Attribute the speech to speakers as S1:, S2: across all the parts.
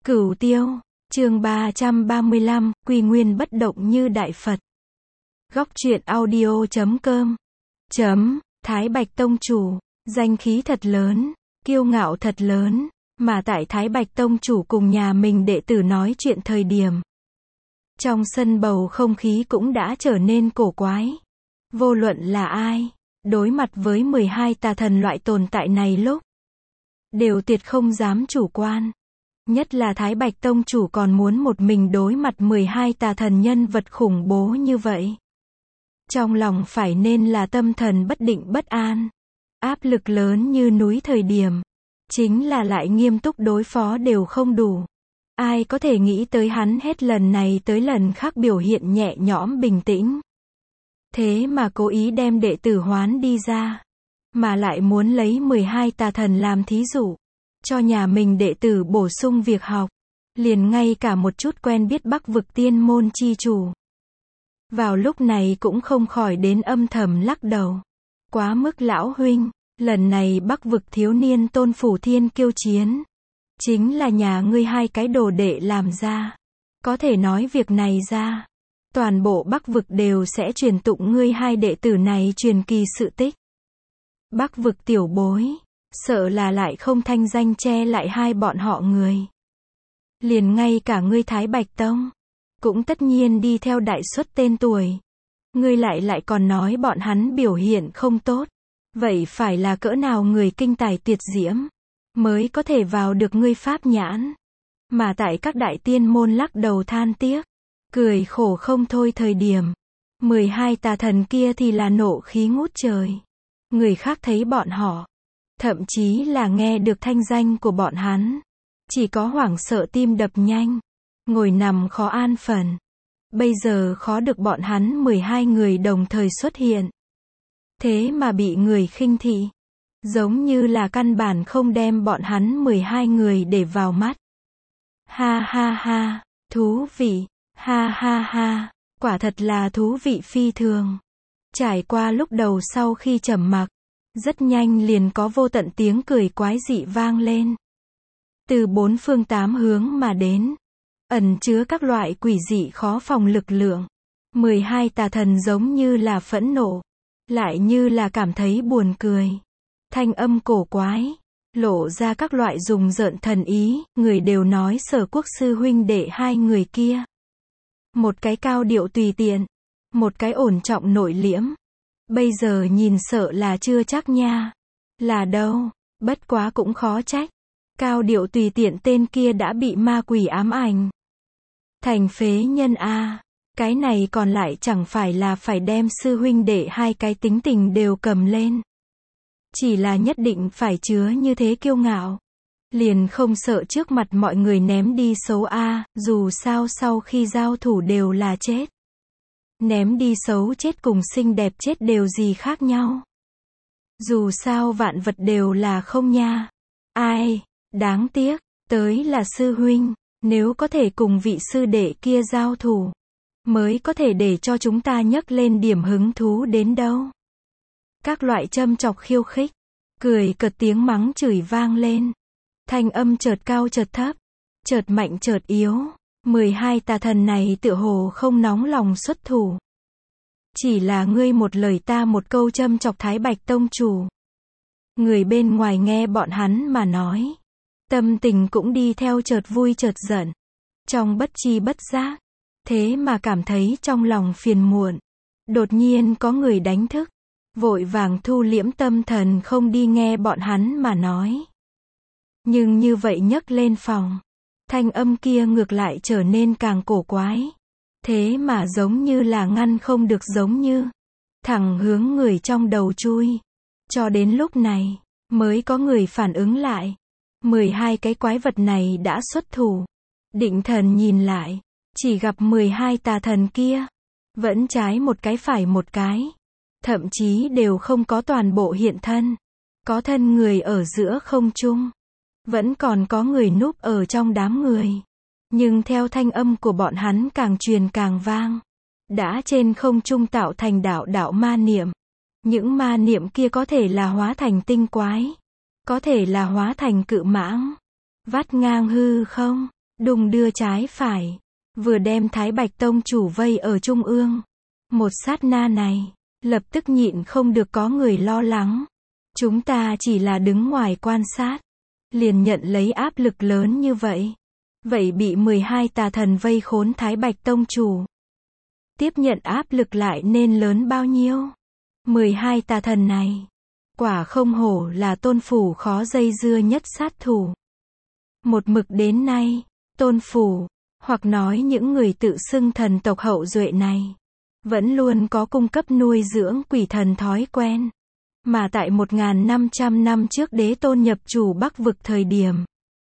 S1: Cửu Tiêu, chương 335, Quy Nguyên bất động như Đại Phật. Góc truyện audio.com. Thái Bạch Tông Chủ, danh khí thật lớn, kiêu ngạo thật lớn, mà tại Thái Bạch Tông Chủ cùng nhà mình đệ tử nói chuyện thời điểm. Trong sân bầu không khí cũng đã trở nên cổ quái. Vô luận là ai, đối mặt với 12 tà thần loại tồn tại này lúc, đều tuyệt không dám chủ quan. Nhất là Thái Bạch Tông Chủ còn muốn một mình đối mặt 12 tà thần nhân vật khủng bố như vậy. Trong lòng phải nên là tâm thần bất định bất an. Áp lực lớn như núi thời điểm. Chính là lại nghiêm túc đối phó đều không đủ. Ai có thể nghĩ tới hắn hết lần này tới lần khác biểu hiện nhẹ nhõm bình tĩnh. Thế mà cố ý đem đệ tử hoán đi ra. Mà lại muốn lấy 12 tà thần làm thí dụ. Cho nhà mình đệ tử bổ sung việc học. Liền ngay cả một chút quen biết Bắc vực tiên môn chi chủ. Vào lúc này cũng không khỏi đến âm thầm lắc đầu. Quá mức lão huynh, lần này Bắc vực thiếu niên Tôn Phủ Thiên kiêu chiến. Chính là nhà ngươi hai cái đồ đệ làm ra. Có thể nói việc này ra. Toàn bộ Bắc vực đều sẽ truyền tụng ngươi hai đệ tử này truyền kỳ sự tích. Bắc vực tiểu bối. Sợ là lại không thanh danh che lại hai bọn họ người. Liền ngay cả ngươi Thái Bạch Tông. Cũng tất nhiên đi theo đại suất tên tuổi. Ngươi lại còn nói bọn hắn biểu hiện không tốt. Vậy phải là cỡ nào người kinh tài tuyệt diễm. Mới có thể vào được ngươi pháp nhãn. Mà tại các đại tiên môn lắc đầu than tiếc. Cười khổ không thôi thời điểm. 12 tà thần kia thì là nộ khí ngút trời. Người khác thấy bọn họ. Thậm chí là nghe được thanh danh của bọn hắn. Chỉ có hoảng sợ tim đập nhanh. Ngồi nằm khó an phận. Bây giờ khó được bọn hắn 12 người đồng thời xuất hiện. Thế mà bị người khinh thị. Giống như là căn bản không đem bọn hắn 12 người để vào mắt. Ha ha ha, thú vị. Ha ha ha, quả thật là thú vị phi thường. Trải qua lúc đầu sau khi trầm mặc. Rất nhanh liền có vô tận tiếng cười quái dị vang lên. Từ bốn phương tám hướng mà đến. Ẩn chứa các loại quỷ dị khó phòng lực lượng. 12 tà thần giống như là phẫn nộ. Lại như là cảm thấy buồn cười. Thanh âm cổ quái. Lộ ra các loại rùng rợn thần ý. Người đều nói Sở Quốc sư huynh đệ hai người kia. Một cái cao điệu tùy tiện. Một cái ổn trọng nội liễm. Bây giờ nhìn sợ là chưa chắc nha. Là đâu, bất quá cũng khó trách. Cao điệu tùy tiện tên kia đã bị ma quỷ ám ảnh. Thành phế nhân a. Cái này còn lại chẳng phải là phải đem sư huynh đệ hai cái tính tình đều cầm lên. Chỉ là nhất định phải chứa như thế kiêu ngạo. Liền không sợ trước mặt mọi người ném đi xấu a, dù sao sau khi giao thủ đều là chết. Ném đi xấu chết cùng xinh đẹp chết đều gì khác nhau. Dù sao vạn vật đều là không nha. Ai, đáng tiếc, tới là sư huynh, nếu có thể cùng vị sư đệ kia giao thủ, mới có thể để cho chúng ta nhấc lên điểm hứng thú đến đâu. Các loại châm chọc khiêu khích, cười cợt tiếng mắng chửi vang lên. Thanh âm chợt cao chợt thấp, chợt mạnh chợt yếu. 12 tà thần này tựa hồ không nóng lòng xuất thủ. Chỉ là ngươi một lời ta một câu châm chọc Thái Bạch Tông Chủ. Người bên ngoài nghe bọn hắn mà nói. Tâm tình cũng đi theo chợt vui chợt giận. Trong bất chi bất giác. Thế mà cảm thấy trong lòng phiền muộn. Đột nhiên có người đánh thức. Vội vàng thu liễm tâm thần không đi nghe bọn hắn mà nói. Nhưng như vậy nhấc lên phòng. Thanh âm kia ngược lại trở nên càng cổ quái. Thế mà giống như là ngăn không được giống như. Thẳng hướng người trong đầu chui. Cho đến lúc này, mới có người phản ứng lại. 12 cái quái vật này đã xuất thủ. Định thần nhìn lại. Chỉ gặp 12 tà thần kia. Vẫn trái một cái phải một cái. Thậm chí đều không có toàn bộ hiện thân. Có thân người ở giữa không trung. Vẫn còn có người núp ở trong đám người. Nhưng theo thanh âm của bọn hắn càng truyền càng vang. Đã trên không trung tạo thành đạo ma niệm. Những ma niệm kia có thể là hóa thành tinh quái. Có thể là hóa thành cự mãng. Vắt ngang hư không. đung đưa trái phải, vừa đem Thái Bạch Tông chủ vây ở trung ương. Một sát na này, lập tức nhịn không được có người lo lắng. Chúng ta chỉ là đứng ngoài quan sát, liền nhận lấy áp lực lớn như vậy. Vậy bị 12 tà thần vây khốn Thái Bạch Tông chủ, tiếp nhận áp lực lại nên lớn bao nhiêu? 12 tà thần này, quả không hổ là Tôn phủ khó dây dưa nhất sát thủ. Một mực đến nay, Tôn phủ, hoặc nói những người tự xưng thần tộc hậu duệ này, vẫn luôn có cung cấp nuôi dưỡng quỷ thần thói quen. Mà tại 1.500 năm trước Đế Tôn nhập chủ Bắc vực thời điểm,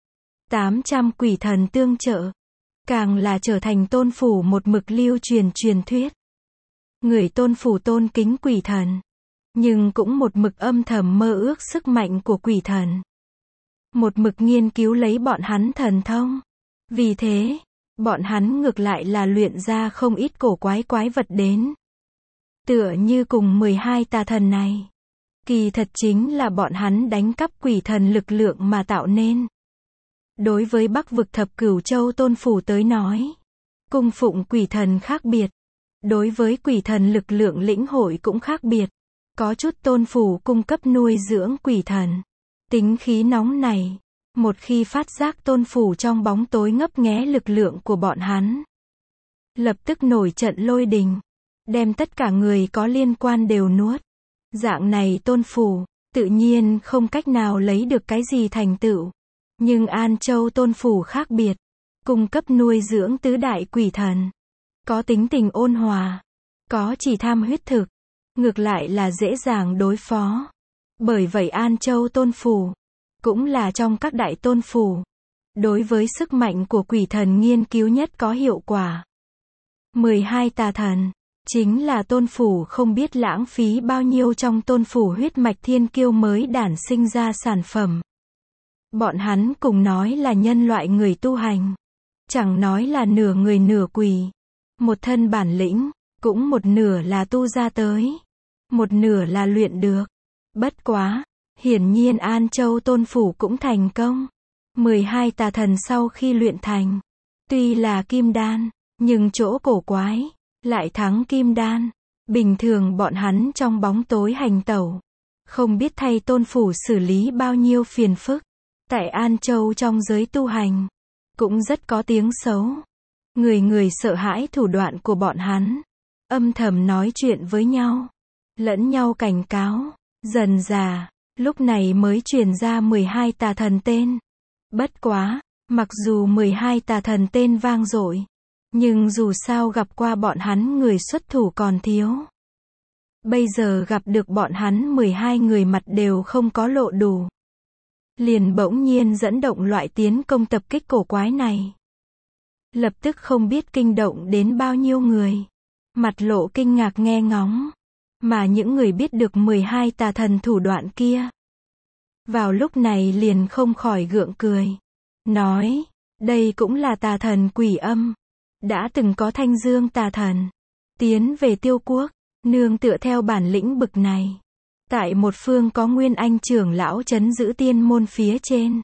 S1: 800 quỷ thần tương trợ, càng là trở thành Tôn phủ một mực lưu truyền truyền thuyết. Người Tôn phủ tôn kính quỷ thần, nhưng cũng một mực âm thầm mơ ước sức mạnh của quỷ thần. Một mực nghiên cứu lấy bọn hắn thần thông. Vì thế, bọn hắn ngược lại là luyện ra không ít cổ quái quái vật đến. Tựa như cùng 12 tà thần này, kỳ thật chính là bọn hắn đánh cắp quỷ thần lực lượng mà tạo nên. Đối với Bắc vực thập cửu châu Tôn phủ tới nói, cung phụng quỷ thần khác biệt. Đối với quỷ thần lực lượng lĩnh hội cũng khác biệt. Có chút Tôn phủ cung cấp nuôi dưỡng quỷ thần. Tính khí nóng này, một khi phát giác Tôn phủ trong bóng tối ngấp nghé lực lượng của bọn hắn, lập tức nổi trận lôi đình, đem tất cả người có liên quan đều nuốt. Dạng này Tôn phủ, tự nhiên không cách nào lấy được cái gì thành tựu. Nhưng An Châu Tôn phủ khác biệt, cung cấp nuôi dưỡng tứ đại quỷ thần. Có tính tình ôn hòa, có chỉ tham huyết thực, ngược lại là dễ dàng đối phó. Bởi vậy An Châu Tôn phủ, cũng là trong các đại tôn phủ, đối với sức mạnh của quỷ thần nghiên cứu nhất có hiệu quả. 12 tà thần, chính là Tôn phủ không biết lãng phí bao nhiêu trong Tôn phủ huyết mạch thiên kiêu mới đản sinh ra sản phẩm. Bọn hắn cùng nói là nhân loại người tu hành, chẳng nói là nửa người nửa quỷ. Một thân bản lĩnh, cũng một nửa là tu ra tới, một nửa là luyện được. Bất quá, hiển nhiên An Châu Tôn phủ cũng thành công. 12 tà thần sau khi luyện thành, tuy là kim đan, nhưng chỗ cổ quái, lại thắng kim đan. Bình thường bọn hắn trong bóng tối hành tẩu, không biết thay Tôn phủ xử lý bao nhiêu phiền phức. Tại An Châu trong giới tu hành, cũng rất có tiếng xấu. Người người sợ hãi thủ đoạn của bọn hắn, âm thầm nói chuyện với nhau, lẫn nhau cảnh cáo. Dần dà, lúc này mới truyền ra 12 tà thần tên. Bất quá, mặc dù 12 tà thần tên vang dội, nhưng dù sao gặp qua bọn hắn người xuất thủ còn thiếu. Bây giờ gặp được bọn hắn 12 người mặt đều không có lộ đủ, liền bỗng nhiên dẫn động loại tiến công tập kích cổ quái này. Lập tức không biết kinh động đến bao nhiêu người, mặt lộ kinh ngạc nghe ngóng. Mà những người biết được 12 tà thần thủ đoạn kia, vào lúc này liền không khỏi gượng cười, nói, đây cũng là tà thần Quỷ Âm. Đã từng có Thanh Dương tà thần tiến về Tiêu Quốc, nương tựa theo bản lĩnh bực này, tại một phương có Nguyên Anh trưởng lão trấn giữ tiên môn phía trên,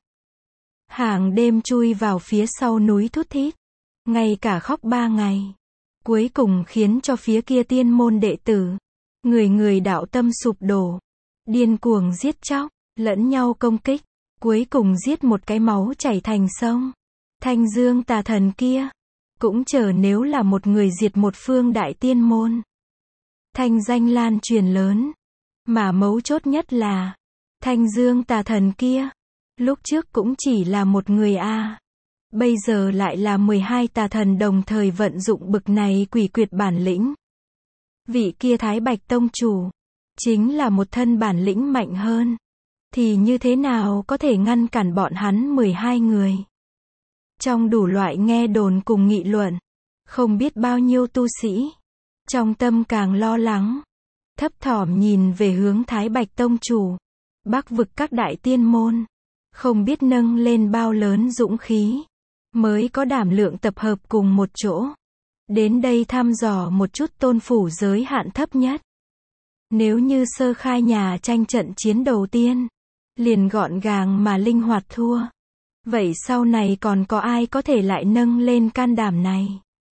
S1: hàng đêm chui vào phía sau núi thút thít, ngay cả khóc 3 ngày, cuối cùng khiến cho phía kia tiên môn đệ tử, người người đạo tâm sụp đổ, điên cuồng giết chóc, lẫn nhau công kích, cuối cùng giết một cái máu chảy thành sông. Thanh Dương tà thần kia, cũng chờ nếu là một người diệt một phương đại tiên môn, thanh danh lan truyền lớn. Mà mấu chốt nhất là, Thanh Dương tà thần kia, lúc trước cũng chỉ là một người a, bây giờ lại là 12 tà thần đồng thời vận dụng bực này quỷ quyệt bản lĩnh. Vị kia Thái Bạch Tông chủ, chính là một thân bản lĩnh mạnh hơn, thì như thế nào có thể ngăn cản bọn hắn 12 người. Trong đủ loại nghe đồn cùng nghị luận, không biết bao nhiêu tu sĩ, trong tâm càng lo lắng, thấp thỏm nhìn về hướng Thái Bạch Tông chủ, Bắc vực các đại tiên môn, không biết nâng lên bao lớn dũng khí, mới có đảm lượng tập hợp cùng một chỗ, đến đây thăm dò một chút Tôn phủ giới hạn thấp nhất. Nếu như sơ khai nhà tranh trận chiến đầu tiên, liền gọn gàng mà linh hoạt thua, Vậy sau này còn có ai có thể lại nâng lên can đảm này?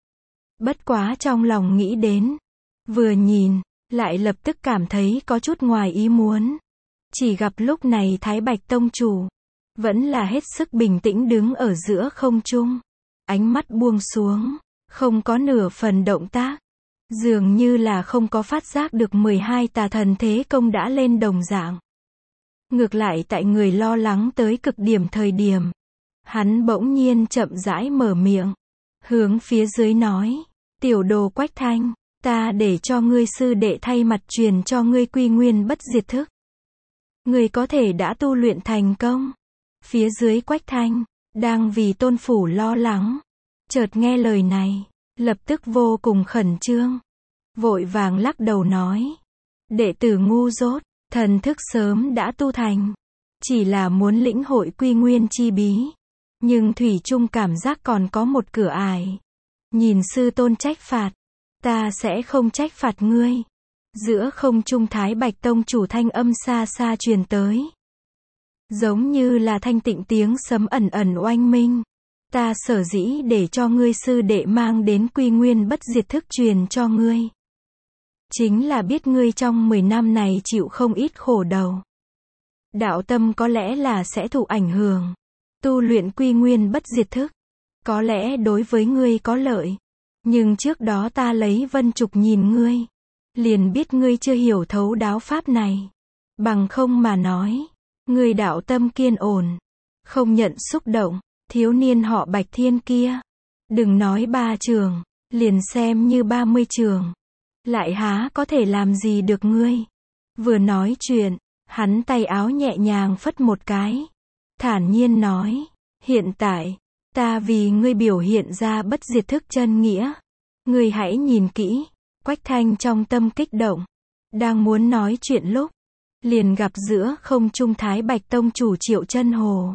S1: Bất quá trong lòng nghĩ đến, vừa nhìn, lại lập tức cảm thấy có chút ngoài ý muốn. Chỉ gặp lúc này Thái Bạch Tông Chủ, vẫn là hết sức bình tĩnh đứng ở giữa không trung. Ánh mắt buông xuống, không có nửa phần động tác. Dường như là không có phát giác được 12 tà thần thế công đã lên đồng dạng. Ngược lại tại người lo lắng tới cực điểm thời điểm, hắn bỗng nhiên chậm rãi mở miệng, hướng phía dưới nói, tiểu đồ Quách Thanh, ta để cho ngươi sư đệ thay mặt truyền cho ngươi quy nguyên bất diệt thức. Ngươi có thể đã tu luyện thành công. Phía dưới Quách Thanh, đang vì tôn phủ lo lắng, chợt nghe lời này, lập tức vô cùng khẩn trương. Vội vàng lắc đầu nói, đệ tử ngu dốt, thần thức sớm đã tu thành. Chỉ là muốn lĩnh hội quy nguyên chi bí. Nhưng thủy chung cảm giác còn có một cửa ải. Nhìn sư tôn trách phạt, ta sẽ không trách phạt ngươi. Giữa không trung Thái Bạch Tông Chủ thanh âm xa xa truyền tới. Giống như là thanh tịnh tiếng sấm ẩn ẩn oanh minh. Ta sở dĩ để cho ngươi sư đệ mang đến quy nguyên bất diệt thức truyền cho ngươi. Chính là biết ngươi trong 10 năm này chịu không ít khổ đầu. Đạo tâm có lẽ là sẽ thụ ảnh hưởng. Tu luyện quy nguyên bất diệt thức, có lẽ đối với ngươi có lợi. Nhưng trước đó ta lấy vân trục nhìn ngươi, liền biết ngươi chưa hiểu thấu đáo pháp này. Bằng không mà nói, ngươi đạo tâm kiên ổn, không nhận xúc động. Thiếu niên họ Bạch Thiên kia, đừng nói 3 trường, liền xem như 30 trường, lại há có thể làm gì được ngươi. Vừa nói chuyện, hắn tay áo nhẹ nhàng phất một cái, thản nhiên nói, hiện tại, ta vì ngươi biểu hiện ra bất diệt thức chân nghĩa. Ngươi hãy nhìn kỹ. Quách Thanh trong tâm kích động, đang muốn nói chuyện lúc, liền gặp giữa không trung Thái Bạch Tông Chủ Triệu Chân Hồ.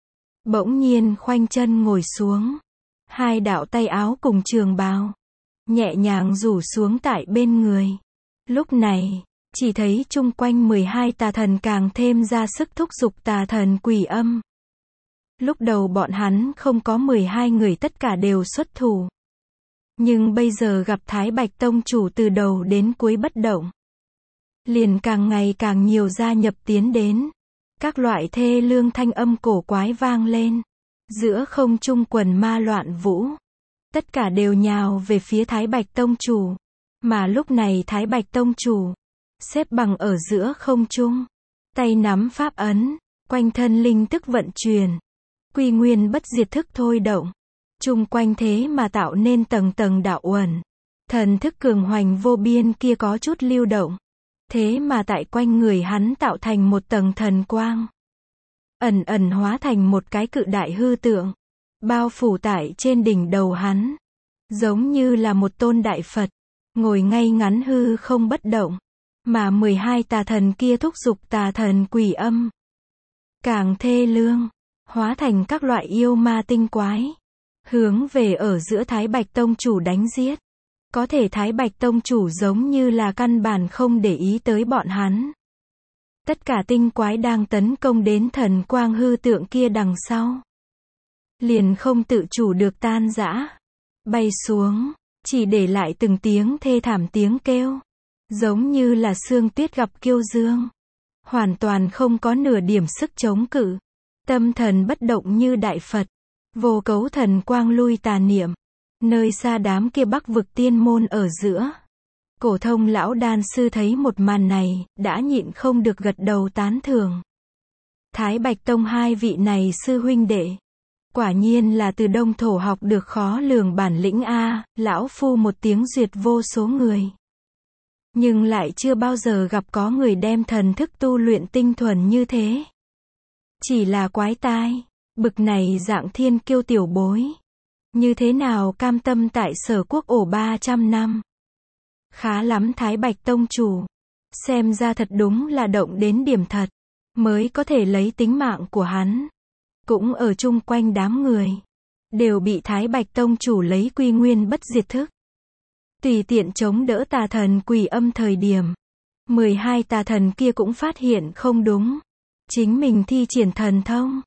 S1: Bỗng nhiên khoanh chân ngồi xuống, hai đạo tay áo cùng trường bào, nhẹ nhàng rủ xuống tại bên người. Lúc này, chỉ thấy chung quanh 12 tà thần càng thêm ra sức thúc giục tà thần quỷ âm. Lúc đầu bọn hắn không có 12 người tất cả đều xuất thủ. Nhưng bây giờ gặp Thái Bạch Tông Chủ từ đầu đến cuối bất động, liền càng ngày càng nhiều gia nhập tiến đến. Các loại thê lương thanh âm cổ quái vang lên. Giữa không trung quần ma loạn vũ. Tất cả đều nhào về phía Thái Bạch Tông Chủ. Mà lúc này Thái Bạch Tông Chủ xếp bằng ở giữa không trung, tay nắm pháp ấn, quanh thân linh tức vận chuyển, quy nguyên bất diệt thức thôi động. Chung quanh thế mà tạo nên tầng tầng đạo uẩn. Thần thức cường hoành vô biên kia có chút lưu động. Thế mà tại quanh người hắn tạo thành một tầng thần quang. Ẩn ẩn hóa thành một cái cự đại hư tượng. Bao phủ tại trên đỉnh đầu hắn. Giống như là một tôn đại Phật. Ngồi ngay ngắn hư không bất động. Mà 12 tà thần kia thúc giục tà thần quỷ âm. Càng thê lương. Hóa thành các loại yêu ma tinh quái. Hướng về ở giữa Thái Bạch Tông Chủ đánh giết. Có thể Thái Bạch Tông Chủ giống như là căn bản không để ý tới bọn hắn. Tất cả tinh quái đang tấn công đến thần quang hư tượng kia đằng sau. Liền không tự chủ được tan rã. Bay xuống, chỉ để lại từng tiếng thê thảm tiếng kêu. Giống như là sương tuyết gặp kiêu dương. Hoàn toàn không có nửa điểm sức chống cự. Tâm thần bất động như đại Phật. Vô cấu thần quang lui tà niệm. Nơi xa đám kia Bắc vực tiên môn ở giữa. Cổ thông lão đan sư thấy một màn này, đã nhịn không được gật đầu tán thưởng. Thái Bạch Tông hai vị này sư huynh đệ. Quả nhiên là từ Đông Thổ học được khó lường bản lĩnh a, lão phu một tiếng duyệt vô số người. Nhưng lại chưa bao giờ gặp có người đem thần thức tu luyện tinh thuần như thế. Chỉ là quái tai, bực này dạng thiên kiêu tiểu bối. Như thế nào cam tâm tại Sở Quốc ổ 300 năm. Khá lắm Thái Bạch Tông Chủ. Xem ra thật đúng là động đến điểm thật. Mới có thể lấy tính mạng của hắn. Cũng ở chung quanh đám người. Đều bị Thái Bạch Tông Chủ lấy quy nguyên bất diệt thức. Tùy tiện chống đỡ tà thần quỷ âm thời điểm. 12 tà thần kia cũng phát hiện không đúng. Chính mình thi triển thần thông.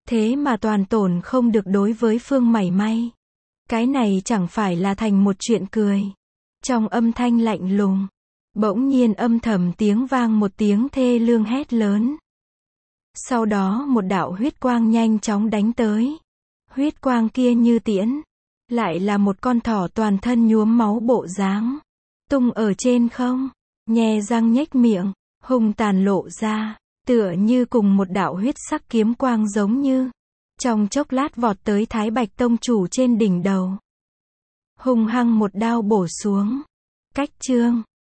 S1: Thế mà toàn tổn không được đối với phương mảy may. Cái này chẳng phải là thành một chuyện cười. Trong âm thanh lạnh lùng, bỗng nhiên âm thầm tiếng vang một tiếng thê lương hét lớn. Sau đó một đạo huyết quang nhanh chóng đánh tới. Huyết quang kia như tiễn, lại là một con thỏ toàn thân nhuốm máu bộ dáng, tung ở trên không, nhe răng nhếch miệng, hung tàn lộ ra, tựa như cùng một đạo huyết sắc kiếm quang giống như. Trong chốc lát vọt tới Thái Bạch Tông chủ trên đỉnh đầu. Hung hăng một đao bổ xuống. Cách chương